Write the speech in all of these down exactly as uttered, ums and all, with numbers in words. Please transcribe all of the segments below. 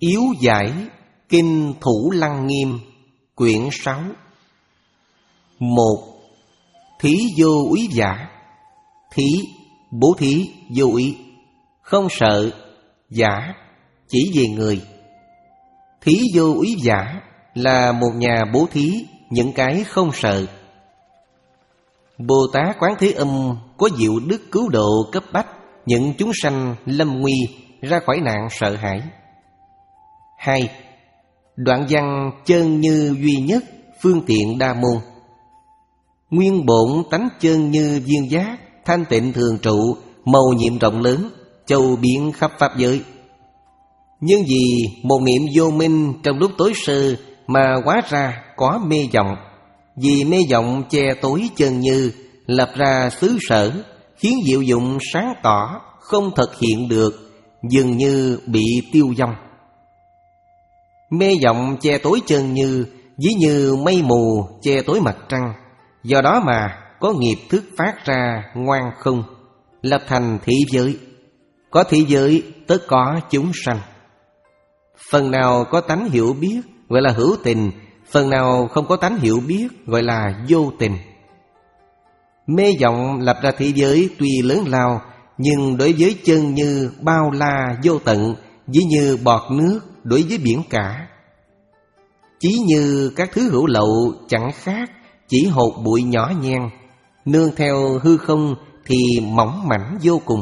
Yếu giải Kinh Thủ Lăng Nghiêm quyển sáu. Một. Thí vô úy giả. Thí, bố thí, vô úy, không sợ. Giả, chỉ về người. Thí vô úy giả là một nhà bố thí những cái không sợ. Bồ Tát Quán Thế Âm có diệu đức cứu độ cấp bách những chúng sanh lâm nguy ra khỏi nạn sợ hãi. Hai. Đoạn văn chân như duy nhất, phương tiện đa môn. Nguyên bổn tánh chân như viên giác, thanh tịnh thường trụ, mầu nhiệm rộng lớn, châu biến khắp pháp giới. Nhưng vì một niệm vô minh trong lúc tối sơ mà hóa ra có mê vọng. Vì mê vọng che tối chân như, lập ra xứ sở, khiến diệu dụng sáng tỏ không thực hiện được, dường như bị tiêu vong. Mê vọng che tối chân như, ví như mây mù che tối mặt trăng. Do đó mà có nghiệp thức phát ra ngoan không, lập thành thị giới. Có thị giới tất có chúng sanh. Phần nào có tánh hiểu biết gọi là hữu tình, phần nào không có tánh hiểu biết gọi là vô tình. Mê vọng lập ra thị giới tuy lớn lao, nhưng đối với chân như bao la vô tận, ví như bọt nước đối với biển cả. Chỉ như các thứ hữu lậu chẳng khác, chỉ hột bụi nhỏ nhen, nương theo hư không thì mỏng mảnh vô cùng.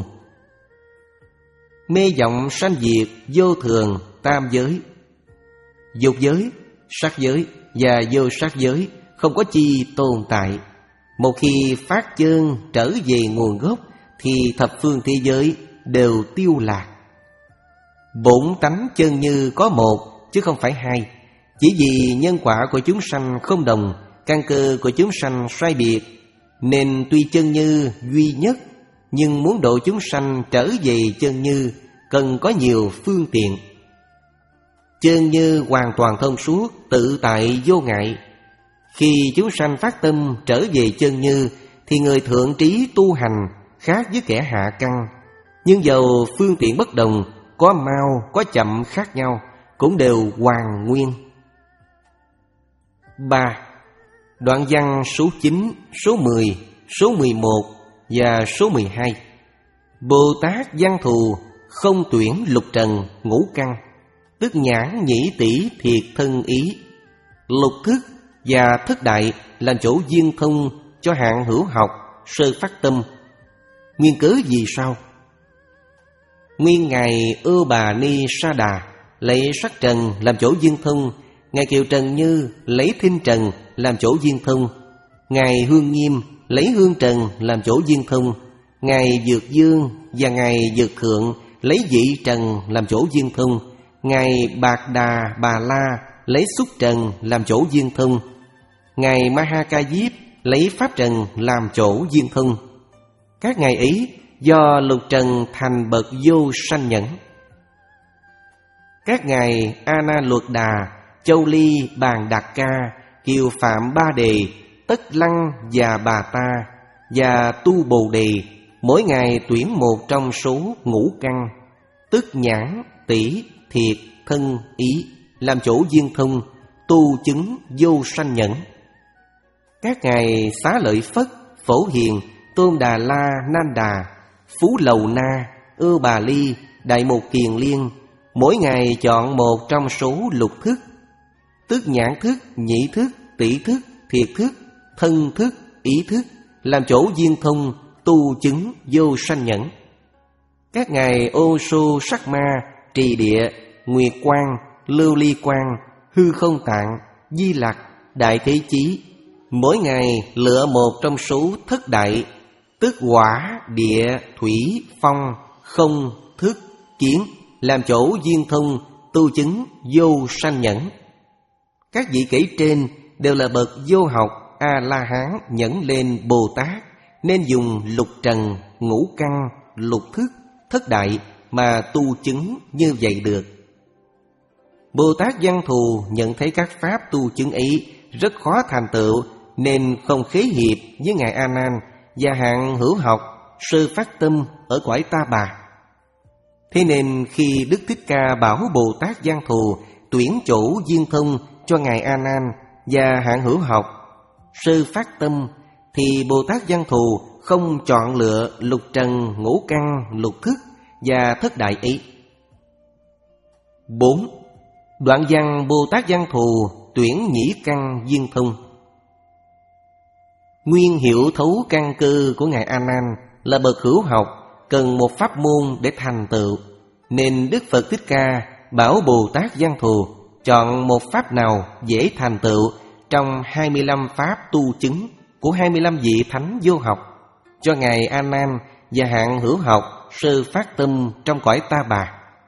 Mê vọng sanh diệt vô thường tam giới. Dục giới, sắc giới và vô sắc giới không có chi tồn tại. Một khi phát chân trở về nguồn gốc thì thập phương thế giới đều tiêu lạc. Bổn tánh chân như có một chứ không phải hai. Chỉ vì nhân quả của chúng sanh không đồng, căn cơ của chúng sanh sai biệt, nên tuy chân như duy nhất, nhưng muốn độ chúng sanh trở về chân như cần có nhiều phương tiện. Chân như hoàn toàn thông suốt, tự tại vô ngại. Khi chúng sanh phát tâm trở về chân như thì người thượng trí tu hành khác với kẻ hạ căn. Nhưng dầu phương tiện bất đồng, có mau có chậm khác nhau, cũng đều hoàn nguyên. Ba. Đoạn văn số chín, số mười, số mười một và số mười hai. Bồ Tát Văn Thù không tuyển lục trần ngũ căn, tức nhãn nhĩ tỷ thiệt thân ý. Lục thức và thất đại làm chỗ viên thông cho hạng hữu học sơ phát tâm. Nguyên cớ vì sao? Nguyên Ngài Ưu Bà Ni Sa Đà lấy sắc trần làm chỗ viên thông, Ngài Kiều Trần Như lấy thinh trần làm chỗ viên thông, Ngài Hương Nghiêm lấy hương trần làm chỗ viên thông, Ngài Dược Dương và Ngài Dược Thượng lấy dị trần làm chỗ viên thông, Ngài Bạc Đà Bà La lấy xúc trần làm chỗ viên thông, Ngài Ma Ha Ca Diếp lấy pháp trần làm chỗ viên thông. Các ngài ấy do lục trần thành bậc vô sanh nhẫn. Các ngài A Na Luật Đà, Châu Ly Bàn Đạt Ca, Kiều Phạm Ba Đề, Tất Lăng và Bà Ta và Tu Bồ Đề, mỗi ngày tuyển một trong số ngũ căn, tức nhãn, tỷ, thiệt, thân, ý, làm chỗ viên thông, tu chứng vô sanh nhẫn. Các ngài Xá Lợi Phất, Phổ Hiền, Tôn Đà La Nan Đà, Phú Lầu Na, Ưu Bà Ly, Đại Mục Kiền Liên, mỗi ngày chọn một trong số lục thức, tức nhãn thức, nhĩ thức, tỷ thức, thiệt thức, thân thức, ý thức, làm chỗ viên thông, tu chứng vô sanh nhẫn. Các ngài Ô Sô Sắc Ma, Trì Địa, Nguyệt Quang, Lưu Ly Quang, Hư Không Tạng, Di Lặc, Đại Thế Chí, mỗi ngày lựa một trong số thất đại, tức hỏa, địa, thủy, phong, không, thức, kiến, làm chỗ viên thông, tu chứng vô sanh nhẫn. Các vị kể trên đều là bậc vô học A-la-hán nhẫn lên Bồ Tát, nên dùng lục trần, ngũ căn, lục thức, thất đại mà tu chứng như vậy được. Bồ Tát Văn Thù nhận thấy các pháp tu chứng ấy rất khó thành tựu, nên không khế hiệp với Ngài A Nan và hạng hữu học sơ phát tâm ở cõi Ta Bà. Thế nên khi Đức Thích Ca bảo Bồ Tát Giang Thù tuyển chỗ viên thông cho Ngài A Nan và hạng hữu học sơ phát tâm, thì Bồ Tát Giang Thù không chọn lựa lục trần, ngũ căn, lục thức và thất đại ý. Bốn. Đoạn văn Bồ Tát Giang Thù tuyển nhĩ căn viên thông. Nguyên hiểu thấu căn cơ của Ngài A Nan là bậc hữu học, cần một pháp môn để thành tựu, nên Đức Phật Thích Ca bảo Bồ Tát Giang Thù chọn một pháp nào dễ thành tựu trong hai mươi lăm pháp tu chứng của hai mươi lăm vị thánh vô học cho Ngài A Nan và hạng hữu học sơ phát tâm trong cõi Ta Bà.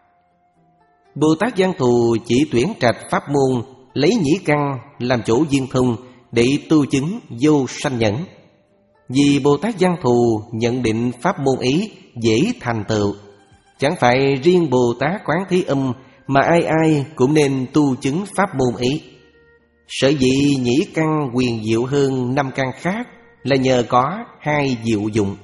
Bồ Tát Giang Thù chỉ tuyển trạch pháp môn lấy nhĩ căn làm chỗ viên thông để tu chứng vô sanh nhẫn. Vì Bồ Tát Giang Thù nhận định pháp môn ấy dễ thành tựu, chẳng phải riêng Bồ Tát Quán Thế Âm mà ai ai cũng nên tu chứng pháp môn ấy. Sở dĩ nhĩ căn quyền diệu hơn năm căn khác là nhờ có hai diệu dụng.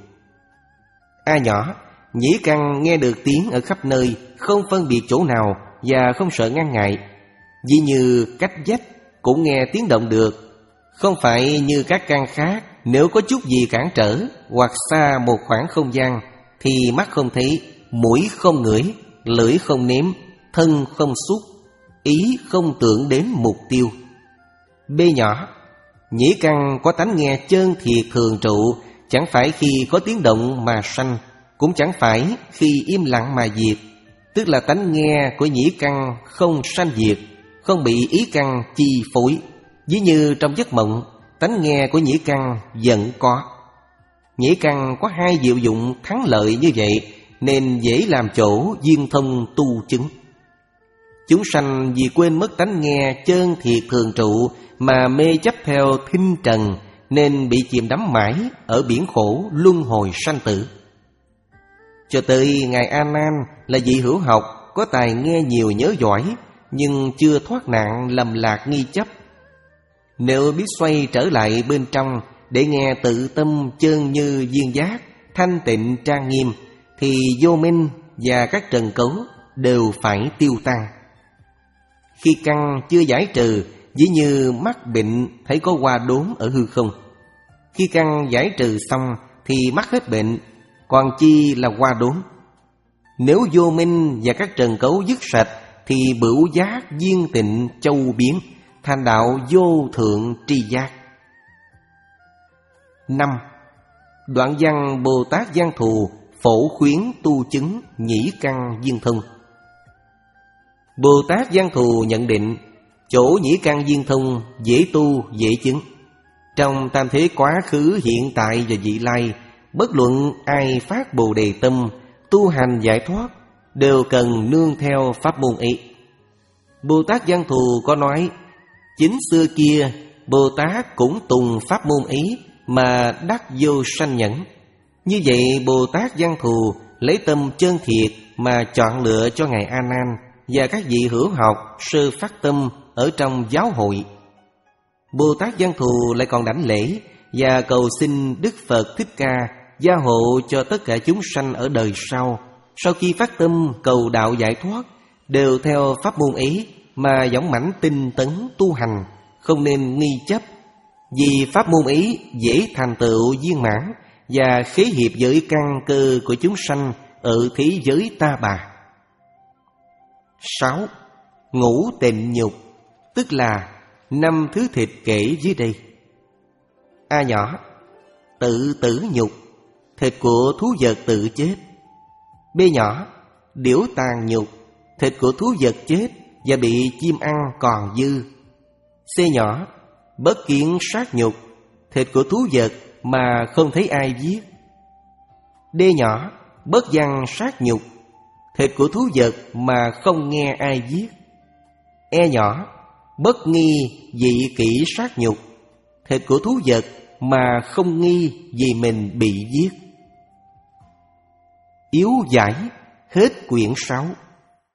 A nhỏ, nhĩ căn nghe được tiếng ở khắp nơi, không phân biệt chỗ nào và không sợ ngăn ngại. Ví như cách vách cũng nghe tiếng động được, không phải như các căn khác, nếu có chút gì cản trở hoặc xa một khoảng không gian thì mắt không thấy, mũi không ngửi, lưỡi không nếm, thân không xúc, ý không tưởng đến mục tiêu. B nhỏ, nhĩ căn có tánh nghe chân thiệt thường trụ, chẳng phải khi có tiếng động mà sanh, cũng chẳng phải khi im lặng mà diệt, tức là tánh nghe của nhĩ căn không sanh diệt, không bị ý căn chi phối. Ví như trong giấc mộng, tánh nghe của nhĩ căn vẫn có. Nhĩ căn có hai diệu dụng thắng lợi như vậy, nên dễ làm chỗ viên thông tu chứng. Chúng sanh vì quên mất tánh nghe chân thiệt thường trụ mà mê chấp theo thinh trần, nên bị chìm đắm mãi ở biển khổ luân hồi sanh tử. Cho tới Ngài A Nan là vị hữu học, có tài nghe nhiều nhớ giỏi, nhưng chưa thoát nạn lầm lạc nghi chấp. Nếu biết xoay trở lại bên trong để nghe tự tâm chân như viên giác, thanh tịnh trang nghiêm, thì vô minh và các trần cấu đều phải tiêu tan. Khi căn chưa giải trừ, ví như mắt bệnh thấy có hoa đốm ở hư không. Khi căn giải trừ xong thì mắt hết bệnh, còn chi là hoa đốm. Nếu vô minh và các trần cấu dứt sạch, thì bửu giác viên tịnh châu biến, thành đạo vô thượng tri giác. Năm. Đoạn văn Bồ Tát Giang Thù phổ khuyến tu chứng nhĩ căn viên thông. Bồ Tát Giang Thù nhận định chỗ nhĩ căn viên thông dễ tu dễ chứng. Trong tam thế quá khứ, hiện tại và vị lai, bất luận ai phát Bồ Đề tâm, tu hành giải thoát, đều cần nương theo pháp môn ấy. Bồ Tát Giang Thù có nói, chính xưa kia Bồ Tát cũng tùng pháp môn ấy mà đắc vô sanh nhẫn. Như vậy Bồ Tát Giang Thù lấy tâm chân thiệt mà chọn lựa cho Ngài A Nan và các vị hữu học sơ phát tâm ở trong giáo hội. Bồ Tát Giang Thù lại còn đảnh lễ và cầu xin Đức Phật Thích Ca gia hộ cho tất cả chúng sanh ở đời sau, sau khi phát tâm cầu đạo giải thoát, đều theo pháp môn ấy mà dõng mãnh tinh tấn tu hành, không nên nghi chấp. Vì pháp môn ấy dễ thành tựu viên mãn và khế hiệp với căn cơ của chúng sanh ở thế giới Ta Bà. Sáu. Ngũ tịnh nhục, tức là năm thứ thịt kể dưới đây. A nhỏ, tự tử nhục, thịt của thú vật tự chết. B nhỏ, điểu tàn nhục, thịt của thú vật chết và bị chim ăn còn dư. C nhỏ, bất kiến sát nhục, thịt của thú vật mà không thấy ai giết. D nhỏ, bất văn sát nhục, thịt của thú vật mà không nghe ai giết. E nhỏ, bất nghi dị kỷ sát nhục, thịt của thú vật mà không nghi vì mình bị giết. Yếu giải hết quyển sáu.